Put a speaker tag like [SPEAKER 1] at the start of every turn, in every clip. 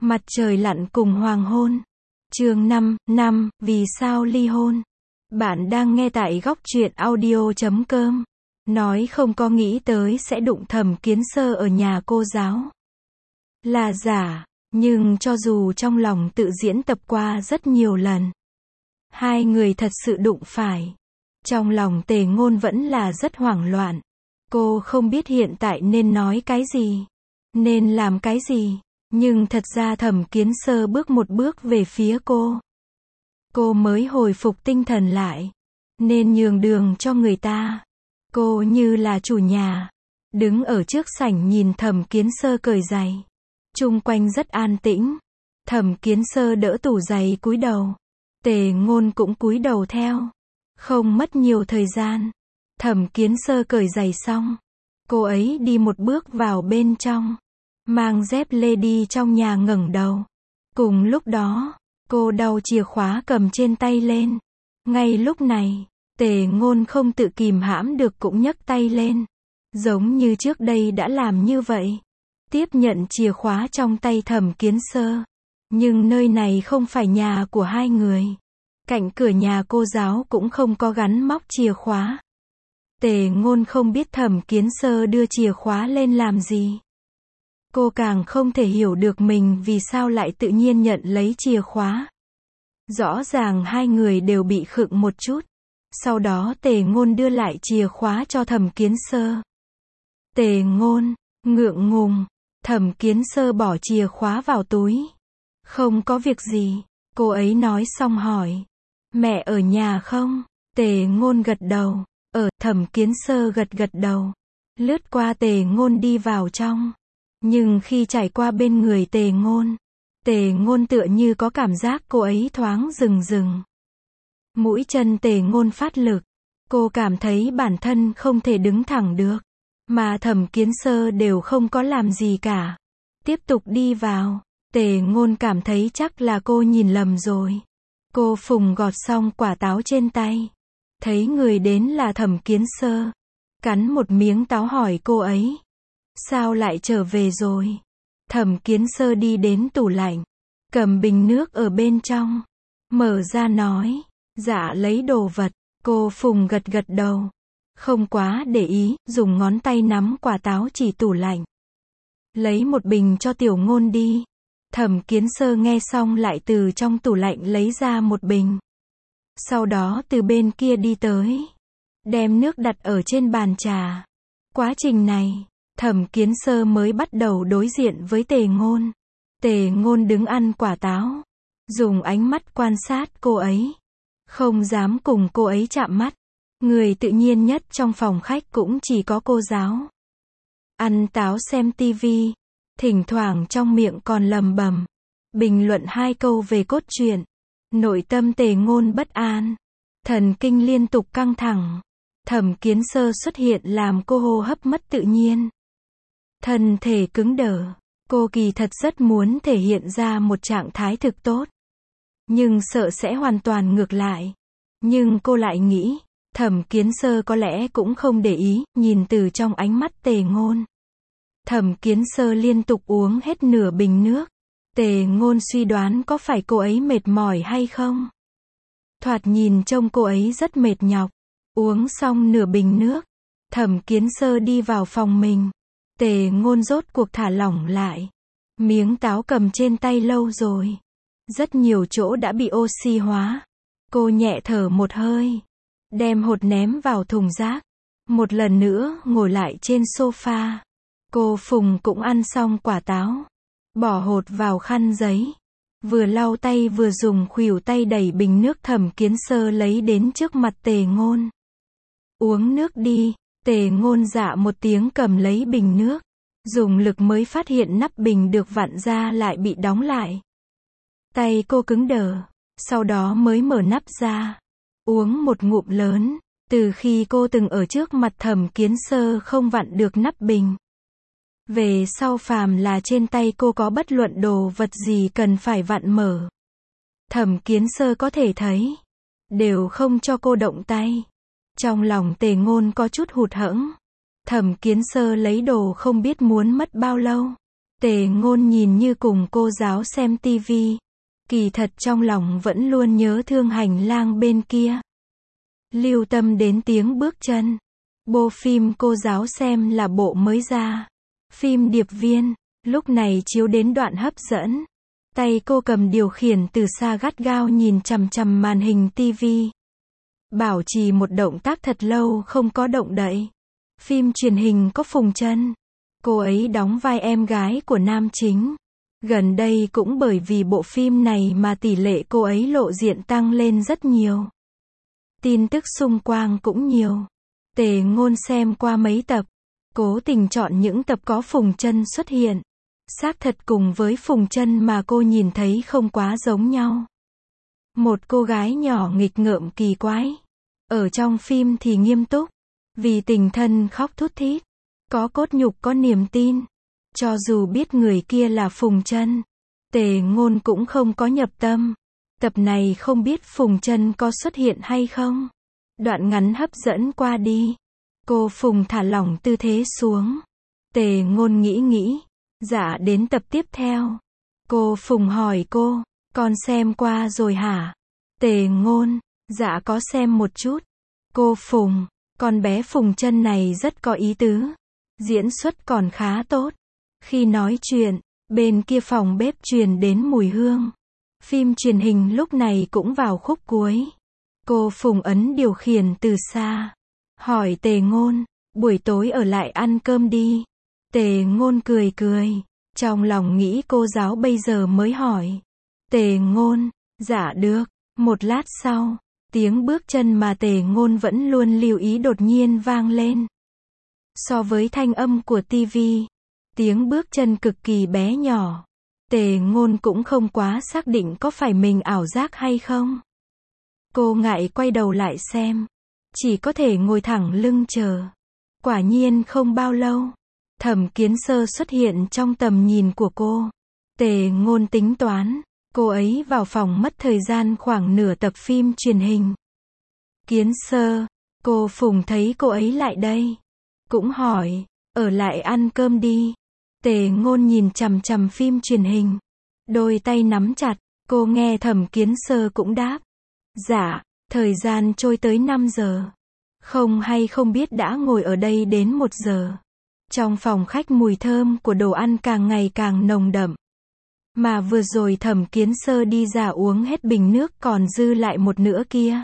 [SPEAKER 1] Mặt trời lặn cùng hoàng hôn. Chương 5, vì sao ly hôn? Bạn đang nghe tại góc truyện audio.com. Nói không có nghĩ tới sẽ đụng Thẩm Kiến Sơ ở nhà cô giáo. Là giả, nhưng cho dù trong lòng tự diễn tập qua rất nhiều lần, hai người thật sự đụng phải. Trong lòng Tề Ngôn vẫn là rất hoảng loạn. Cô không biết hiện tại nên nói cái gì, nên làm cái gì. Nhưng thật ra Thẩm Kiến Sơ bước một bước về phía cô. Cô mới hồi phục tinh thần lại, nên nhường đường cho người ta. Cô như là chủ nhà, đứng ở trước sảnh nhìn Thẩm Kiến Sơ cởi giày. Chung quanh rất an tĩnh. Thẩm Kiến Sơ đỡ tủ giày cúi đầu. Tề Ngôn cũng cúi đầu theo. Không mất nhiều thời gian, Thẩm Kiến Sơ cởi giày xong, cô ấy đi một bước vào bên trong, mang dép lê đi trong nhà ngẩng đầu. Cùng lúc đó, cô đau chìa khóa cầm trên tay lên. Ngay lúc này, Tề Ngôn không tự kìm hãm được cũng nhấc tay lên, giống như trước đây đã làm như vậy, tiếp nhận chìa khóa trong tay Thẩm Kiến Sơ. Nhưng nơi này không phải nhà của hai người. Cạnh cửa nhà cô giáo cũng không có gắn móc chìa khóa. Tề Ngôn không biết Thẩm Kiến Sơ đưa chìa khóa lên làm gì. Cô càng không thể hiểu được mình vì sao lại tự nhiên nhận lấy chìa khóa. Rõ ràng hai người đều bị khựng một chút. Sau đó Tề Ngôn đưa lại chìa khóa cho Thẩm Kiến Sơ. Tề Ngôn, ngượng ngùng. Thẩm Kiến Sơ bỏ chìa khóa vào túi. Không có việc gì, cô ấy nói xong hỏi. Mẹ ở nhà không? Tề Ngôn gật đầu. Thẩm Kiến Sơ gật đầu. Lướt qua Tề Ngôn đi vào trong. Nhưng khi trải qua bên người Tề Ngôn tựa như có cảm giác cô ấy thoáng rừng. Mũi chân Tề Ngôn phát lực. Cô cảm thấy bản thân không thể đứng thẳng được. Mà Thẩm Kiến Sơ đều không có làm gì cả. Tiếp tục đi vào. Tề Ngôn cảm thấy chắc là cô nhìn lầm rồi. Cô phùng gọt xong quả táo trên tay. Thấy người đến là Thẩm Kiến Sơ. Cắn một miếng táo hỏi cô ấy. Sao lại trở về rồi? Thẩm Kiến Sơ đi đến tủ lạnh. Cầm bình nước ở bên trong. Mở ra nói. Dạ lấy đồ vật. Cô phùng gật đầu. Không quá để ý, dùng ngón tay nắm quả táo chỉ tủ lạnh. Lấy một bình cho Tiểu Ngôn đi. Thẩm Kiến Sơ nghe xong lại từ trong tủ lạnh lấy ra một bình. Sau đó từ bên kia đi tới. Đem nước đặt ở trên bàn trà. Quá trình này, Thẩm Kiến Sơ mới bắt đầu đối diện với Tề Ngôn. Tề Ngôn đứng ăn quả táo. Dùng ánh mắt quan sát cô ấy. Không dám cùng cô ấy chạm mắt. Người tự nhiên nhất trong phòng khách cũng chỉ có cô giáo. Ăn táo xem tivi. Thỉnh thoảng trong miệng còn lầm bầm. Bình luận 2 câu về cốt truyện. Nội tâm Tề Ngôn bất an. Thần kinh liên tục căng thẳng. Thẩm Kiến Sơ xuất hiện làm cô hô hấp mất tự nhiên. Thân thể cứng đờ. Cô kỳ thật rất muốn thể hiện ra một trạng thái thực tốt. Nhưng sợ sẽ hoàn toàn ngược lại. Nhưng cô lại nghĩ, Thẩm Kiến Sơ có lẽ cũng không để ý, nhìn từ trong ánh mắt Tề Ngôn. Thẩm Kiến Sơ liên tục uống hết nửa bình nước. Tề Ngôn suy đoán có phải cô ấy mệt mỏi hay không. Thoạt nhìn trông cô ấy rất mệt nhọc. Uống xong nửa bình nước. Thẩm Kiến Sơ đi vào phòng mình. Tề Ngôn rốt cuộc thả lỏng lại. Miếng táo cầm trên tay lâu rồi. Rất nhiều chỗ đã bị oxy hóa. Cô nhẹ thở một hơi. Đem hột ném vào thùng rác. Một lần nữa ngồi lại trên sofa. Cô phùng cũng ăn xong quả táo. Bỏ hột vào khăn giấy. Vừa lau tay vừa dùng khuỷu tay đẩy bình nước Thẩm Kiến Sơ lấy đến trước mặt Tề Ngôn. Uống nước đi. Tề Ngôn dạ một tiếng cầm lấy bình nước. Dùng lực mới phát hiện nắp bình được vặn ra lại bị đóng lại. Tay cô cứng đờ. Sau đó mới mở nắp ra. Uống một ngụm lớn. Từ khi cô từng ở trước mặt Thẩm Kiến Sơ không vặn được nắp bình. Về sau phàm là trên tay cô có bất luận đồ vật gì cần phải vặn mở. Thẩm Kiến Sơ có thể thấy. Đều không cho cô động tay. Trong lòng Tề Ngôn có chút hụt hẫng. Thẩm Kiến Sơ lấy đồ không biết muốn mất bao lâu. Tề Ngôn nhìn như cùng cô giáo xem tivi. Kỳ thật trong lòng vẫn luôn nhớ thương hành lang bên kia. Lưu tâm đến tiếng bước chân. Bộ phim cô giáo xem là bộ mới ra. Phim Điệp Viên, lúc này chiếu đến đoạn hấp dẫn. Tay cô cầm điều khiển từ xa gắt gao nhìn chằm chằm màn hình tivi. Bảo trì một động tác thật lâu không có động đậy. Phim truyền hình có Phùng Trân. Cô ấy đóng vai em gái của nam chính. Gần đây cũng bởi vì bộ phim này mà tỷ lệ cô ấy lộ diện tăng lên rất nhiều. Tin tức xung quanh cũng nhiều. Tề Ngôn xem qua mấy tập. Cố tình chọn những tập có Phùng Trân xuất hiện. Xác thật cùng với Phùng Trân mà cô nhìn thấy không quá giống nhau. Một cô gái nhỏ nghịch ngợm kỳ quái. Ở trong phim thì nghiêm túc. Vì tình thân khóc thút thít. Có cốt nhục có niềm tin. Cho dù biết người kia là Phùng Trân, Tề Ngôn cũng không có nhập tâm. Tập này không biết Phùng Trân có xuất hiện hay không. Đoạn ngắn hấp dẫn qua đi. Cô Phùng thả lỏng tư thế xuống. Tề Ngôn nghĩ. Dạ đến tập tiếp theo. Cô Phùng hỏi cô, con xem qua rồi hả? Tề Ngôn, dạ có xem một chút. Cô Phùng, con bé Phùng Trân này rất có ý tứ. Diễn xuất còn khá tốt. Khi nói chuyện, bên kia phòng bếp truyền đến mùi hương. Phim truyền hình lúc này cũng vào khúc cuối. Cô Phùng ấn điều khiển từ xa. Hỏi Tề Ngôn, buổi tối ở lại ăn cơm đi. Tề Ngôn cười. Trong lòng nghĩ cô giáo bây giờ mới hỏi. Tề Ngôn, dạ được. Một lát sau, tiếng bước chân mà Tề Ngôn vẫn luôn lưu ý đột nhiên vang lên. So với thanh âm của tivi, tiếng bước chân cực kỳ bé nhỏ. Tề Ngôn cũng không quá xác định có phải mình ảo giác hay không. Cô ngại quay đầu lại xem. Chỉ có thể ngồi thẳng lưng chờ. Quả nhiên không bao lâu, Thẩm Kiến Sơ xuất hiện trong tầm nhìn của cô. Tề Ngôn tính toán, cô ấy vào phòng mất thời gian khoảng nửa tập phim truyền hình. Kiến Sơ, cô Phùng thấy cô ấy lại đây. Cũng hỏi, ở lại ăn cơm đi. Tề Ngôn nhìn chằm chằm phim truyền hình. Đôi tay nắm chặt, cô nghe Thẩm Kiến Sơ cũng đáp. Dạ, thời gian trôi tới 5 giờ. Không hay không biết đã ngồi ở đây đến 1 giờ. Trong phòng khách mùi thơm của đồ ăn càng ngày càng nồng đậm. Mà vừa rồi Thẩm Kiến Sơ đi ra uống hết bình nước còn dư lại một nửa kia.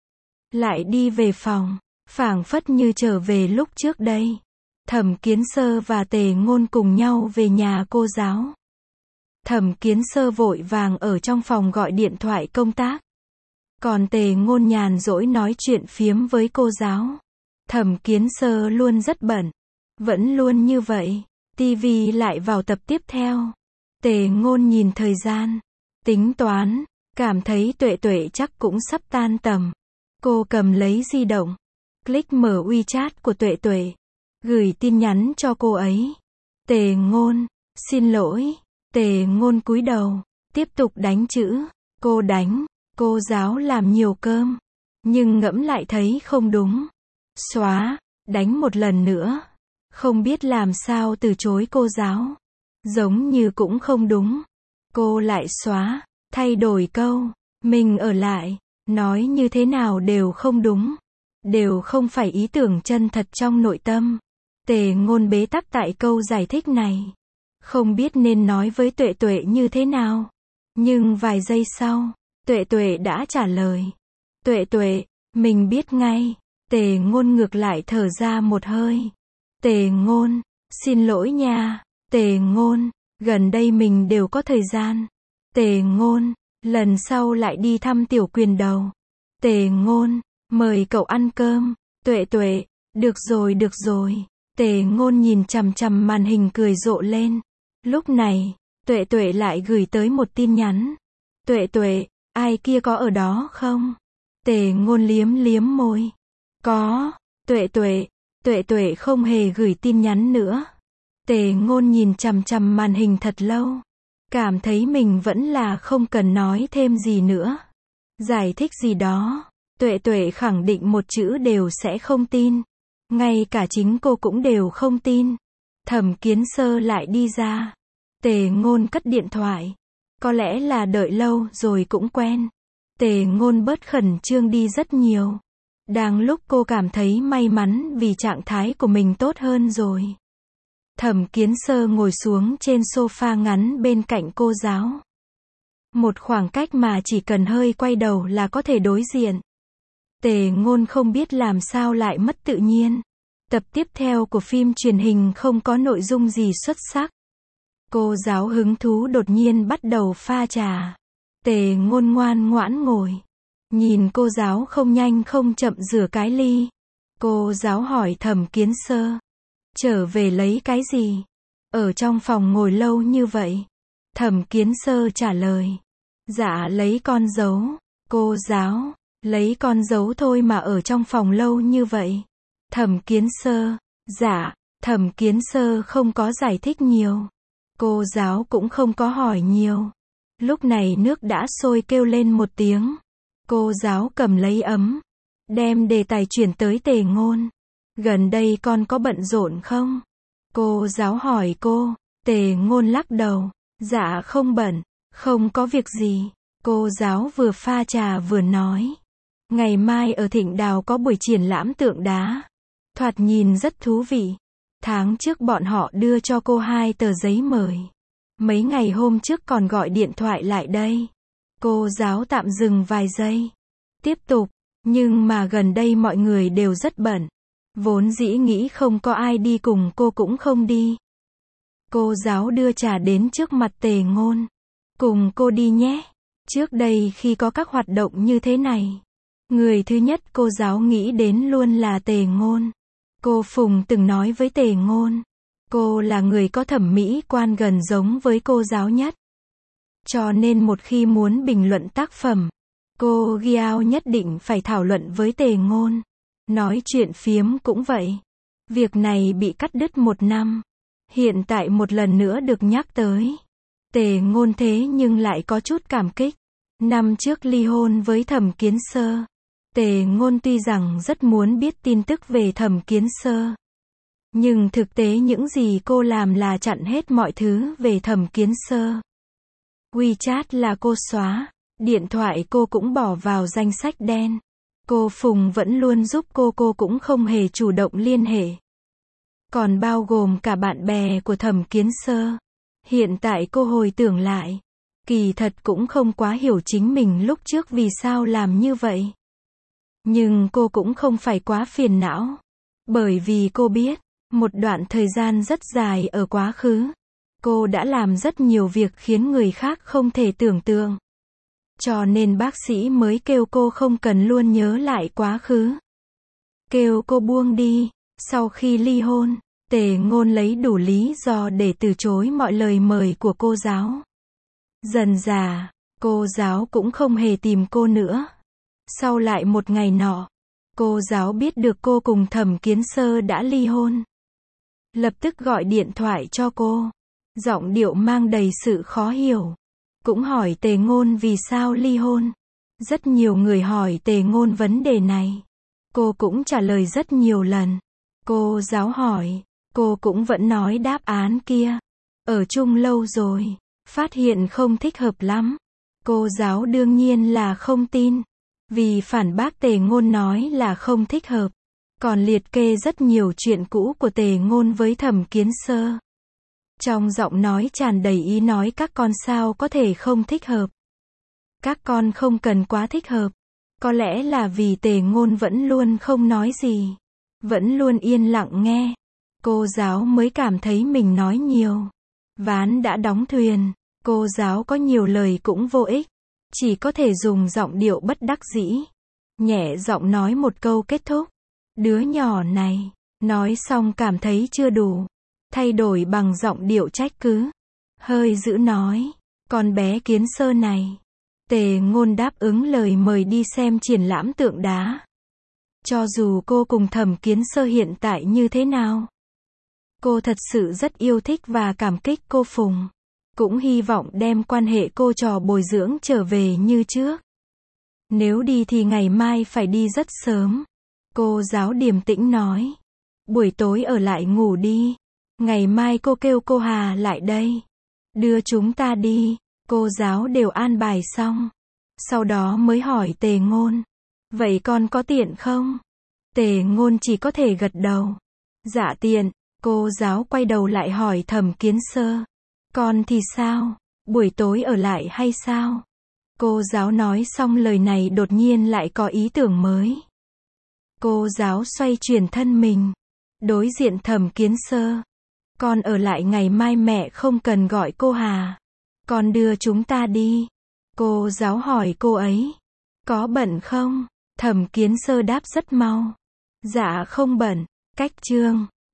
[SPEAKER 1] Lại đi về phòng, phảng phất như trở về lúc trước đây. Thẩm Kiến Sơ và Tề Ngôn cùng nhau về nhà cô giáo. Thẩm Kiến Sơ vội vàng ở trong phòng gọi điện thoại công tác. Còn Tề Ngôn nhàn rỗi nói chuyện phiếm với cô giáo. Thẩm Kiến Sơ luôn rất bận. Vẫn luôn như vậy. TV lại vào tập tiếp theo. Tề Ngôn nhìn thời gian. Tính toán. Cảm thấy Tuệ chắc cũng sắp tan tầm. Cô cầm lấy di động. Click mở WeChat của Tuệ. Gửi tin nhắn cho cô ấy. Tề Ngôn, xin lỗi. Tề Ngôn cúi đầu. Tiếp tục đánh chữ. Cô đánh. Cô giáo làm nhiều cơm. Nhưng ngẫm lại thấy không đúng. Xóa. Đánh một lần nữa. Không biết làm sao từ chối cô giáo. Giống như cũng không đúng. Cô lại xóa. Thay đổi câu. Mình ở lại. Nói như thế nào đều không đúng. Đều không phải ý tưởng chân thật trong nội tâm. Tề Ngôn bế tắc tại câu giải thích này. Không biết nên nói với Tuệ như thế nào. Nhưng vài giây sau, Tuệ đã trả lời. Tuệ, mình biết ngay. Tề Ngôn ngược lại thở ra một hơi. Tề Ngôn, xin lỗi nha. Tề Ngôn, gần đây mình đều có thời gian. Tề Ngôn, lần sau lại đi thăm Tiểu Quyền Đầu. Tề Ngôn, mời cậu ăn cơm. Tuệ, được rồi. Tề Ngôn nhìn chằm chằm màn hình cười rộ lên. Lúc này, Tuệ lại gửi tới một tin nhắn. Tuệ, ai kia có ở đó không? Tề Ngôn liếm môi. Có. Tuệ không hề gửi tin nhắn nữa. Tề Ngôn nhìn chằm chằm màn hình thật lâu. Cảm thấy mình vẫn là không cần nói thêm gì nữa. Giải thích gì đó. Tuệ khẳng định một chữ đều sẽ không tin. Ngay cả chính cô cũng đều không tin. Thẩm Kiến Sơ lại đi ra. Tề Ngôn cất điện thoại. Có lẽ là đợi lâu rồi cũng quen. Tề Ngôn bớt khẩn trương đi rất nhiều. Đang lúc cô cảm thấy may mắn vì trạng thái của mình tốt hơn rồi. Thẩm Kiến Sơ ngồi xuống trên sofa ngắn bên cạnh cô giáo. Một khoảng cách mà chỉ cần hơi quay đầu là có thể đối diện. Tề Ngôn không biết làm sao lại mất tự nhiên. Tập tiếp theo của phim truyền hình không có nội dung gì xuất sắc. Cô giáo hứng thú đột nhiên bắt đầu pha trà. Tề Ngôn ngoan ngoãn ngồi. Nhìn cô giáo không nhanh không chậm rửa cái ly. Cô giáo hỏi Thẩm Kiến Sơ. Trở về lấy cái gì? Ở trong phòng ngồi lâu như vậy. Thẩm Kiến Sơ trả lời. Dạ lấy con dấu. Cô giáo. Lấy con dấu thôi mà ở trong phòng lâu như vậy. Thẩm Kiến Sơ. Dạ. Thẩm Kiến Sơ không có giải thích nhiều. Cô giáo cũng không có hỏi nhiều. Lúc này nước đã sôi kêu lên một tiếng. Cô giáo cầm lấy ấm. Đem đề tài chuyển tới Tề Ngôn. Gần đây con có bận rộn không? Cô giáo hỏi cô. Tề Ngôn lắc đầu. Dạ không bận. Không có việc gì. Cô giáo vừa pha trà vừa nói. Ngày mai ở Thịnh Đào có buổi triển lãm tượng đá. Thoạt nhìn rất thú vị. Tháng trước bọn họ đưa cho cô 2 tờ giấy mời. Mấy ngày hôm trước còn gọi điện thoại lại đây. Cô giáo tạm dừng vài giây. Tiếp tục. Nhưng mà gần đây mọi người đều rất bận. Vốn dĩ nghĩ không có ai đi cùng cô cũng không đi. Cô giáo đưa trà đến trước mặt Tề Ngôn. Cùng cô đi nhé. Trước đây khi có các hoạt động như thế này, người thứ nhất cô giáo nghĩ đến luôn là Tề Ngôn. Cô Phùng từng nói với Tề Ngôn. Cô là người có thẩm mỹ quan gần giống với cô giáo nhất. Cho nên một khi muốn bình luận tác phẩm, cô Giao nhất định phải thảo luận với Tề Ngôn. Nói chuyện phiếm cũng vậy. Việc này bị cắt đứt 1 năm. Hiện tại một lần nữa được nhắc tới. Tề Ngôn thế nhưng lại có chút cảm kích. Năm trước ly hôn với Thẩm Kiến Sơ. Tề Ngôn tuy rằng rất muốn biết tin tức về Thẩm Kiến Sơ. Nhưng thực tế những gì cô làm là chặn hết mọi thứ về Thẩm Kiến Sơ. WeChat là cô xóa. Điện thoại cô cũng bỏ vào danh sách đen. Cô Phùng vẫn luôn giúp cô cũng không hề chủ động liên hệ. Còn bao gồm cả bạn bè của Thẩm Kiến Sơ. Hiện tại cô hồi tưởng lại. Kỳ thật cũng không quá hiểu chính mình lúc trước vì sao làm như vậy. Nhưng cô cũng không phải quá phiền não. Bởi vì cô biết, một đoạn thời gian rất dài ở quá khứ, cô đã làm rất nhiều việc khiến người khác không thể tưởng tượng. Cho nên bác sĩ mới kêu cô không cần luôn nhớ lại quá khứ. Kêu cô buông đi. Sau khi ly hôn, Tề Ngôn lấy đủ lý do để từ chối mọi lời mời của cô giáo. Dần dà, cô giáo cũng không hề tìm cô nữa. Sau lại một ngày nọ, cô giáo biết được cô cùng Thẩm Kiến Sơ đã ly hôn. Lập tức gọi điện thoại cho cô. Giọng điệu mang đầy sự khó hiểu. Cũng hỏi Tề Ngôn vì sao ly hôn. Rất nhiều người hỏi Tề Ngôn vấn đề này. Cô cũng trả lời rất nhiều lần. Cô giáo hỏi, cô cũng vẫn nói đáp án kia. Ở chung lâu rồi, phát hiện không thích hợp lắm. Cô giáo đương nhiên là không tin. Vì phản bác Tề Ngôn nói là không thích hợp. Còn liệt kê rất nhiều chuyện cũ của Tề Ngôn với Thẩm Kiến Sơ. Trong giọng nói tràn đầy ý nói các con sao có thể không thích hợp. Các con không cần quá thích hợp. Có lẽ là vì Tề Ngôn vẫn luôn không nói gì. Vẫn luôn yên lặng nghe. Cô giáo mới cảm thấy mình nói nhiều. Ván đã đóng thuyền. Cô giáo có nhiều lời cũng vô ích. Chỉ có thể dùng giọng điệu bất đắc dĩ. Nhẹ giọng nói một câu kết thúc. Đứa nhỏ này. Nói xong cảm thấy chưa đủ. Thay đổi bằng giọng điệu trách cứ. Hơi dữ nói. Con bé Kiến Sơ này. Tề Ngôn đáp ứng lời mời đi xem triển lãm tượng đá. Cho dù cô cùng Thẩm Kiến Sơ hiện tại như thế nào. Cô thật sự rất yêu thích và cảm kích cô Phùng. Cũng hy vọng đem quan hệ cô trò bồi dưỡng trở về như trước. Nếu đi thì ngày mai phải đi rất sớm. Cô giáo điềm tĩnh nói. Buổi tối ở lại ngủ đi. Ngày mai cô kêu cô Hà lại đây. Đưa chúng ta đi. Cô giáo đều an bài xong. Sau đó mới hỏi Tề Ngôn. Vậy con có tiện không? Tề Ngôn chỉ có thể gật đầu. Dạ tiện. Cô giáo quay đầu lại hỏi Thẩm Kiến Sơ. Con thì sao? Buổi tối ở lại hay sao? Cô giáo nói xong lời này đột nhiên lại có ý tưởng mới. Cô giáo xoay chuyển thân mình. Đối diện Thẩm Kiến Sơ. Con ở lại ngày mai mẹ không cần gọi cô Hà. Con đưa chúng ta đi. Cô giáo hỏi cô ấy. Có bận không? Thẩm Kiến Sơ đáp rất mau. Dạ không bận. Cách chương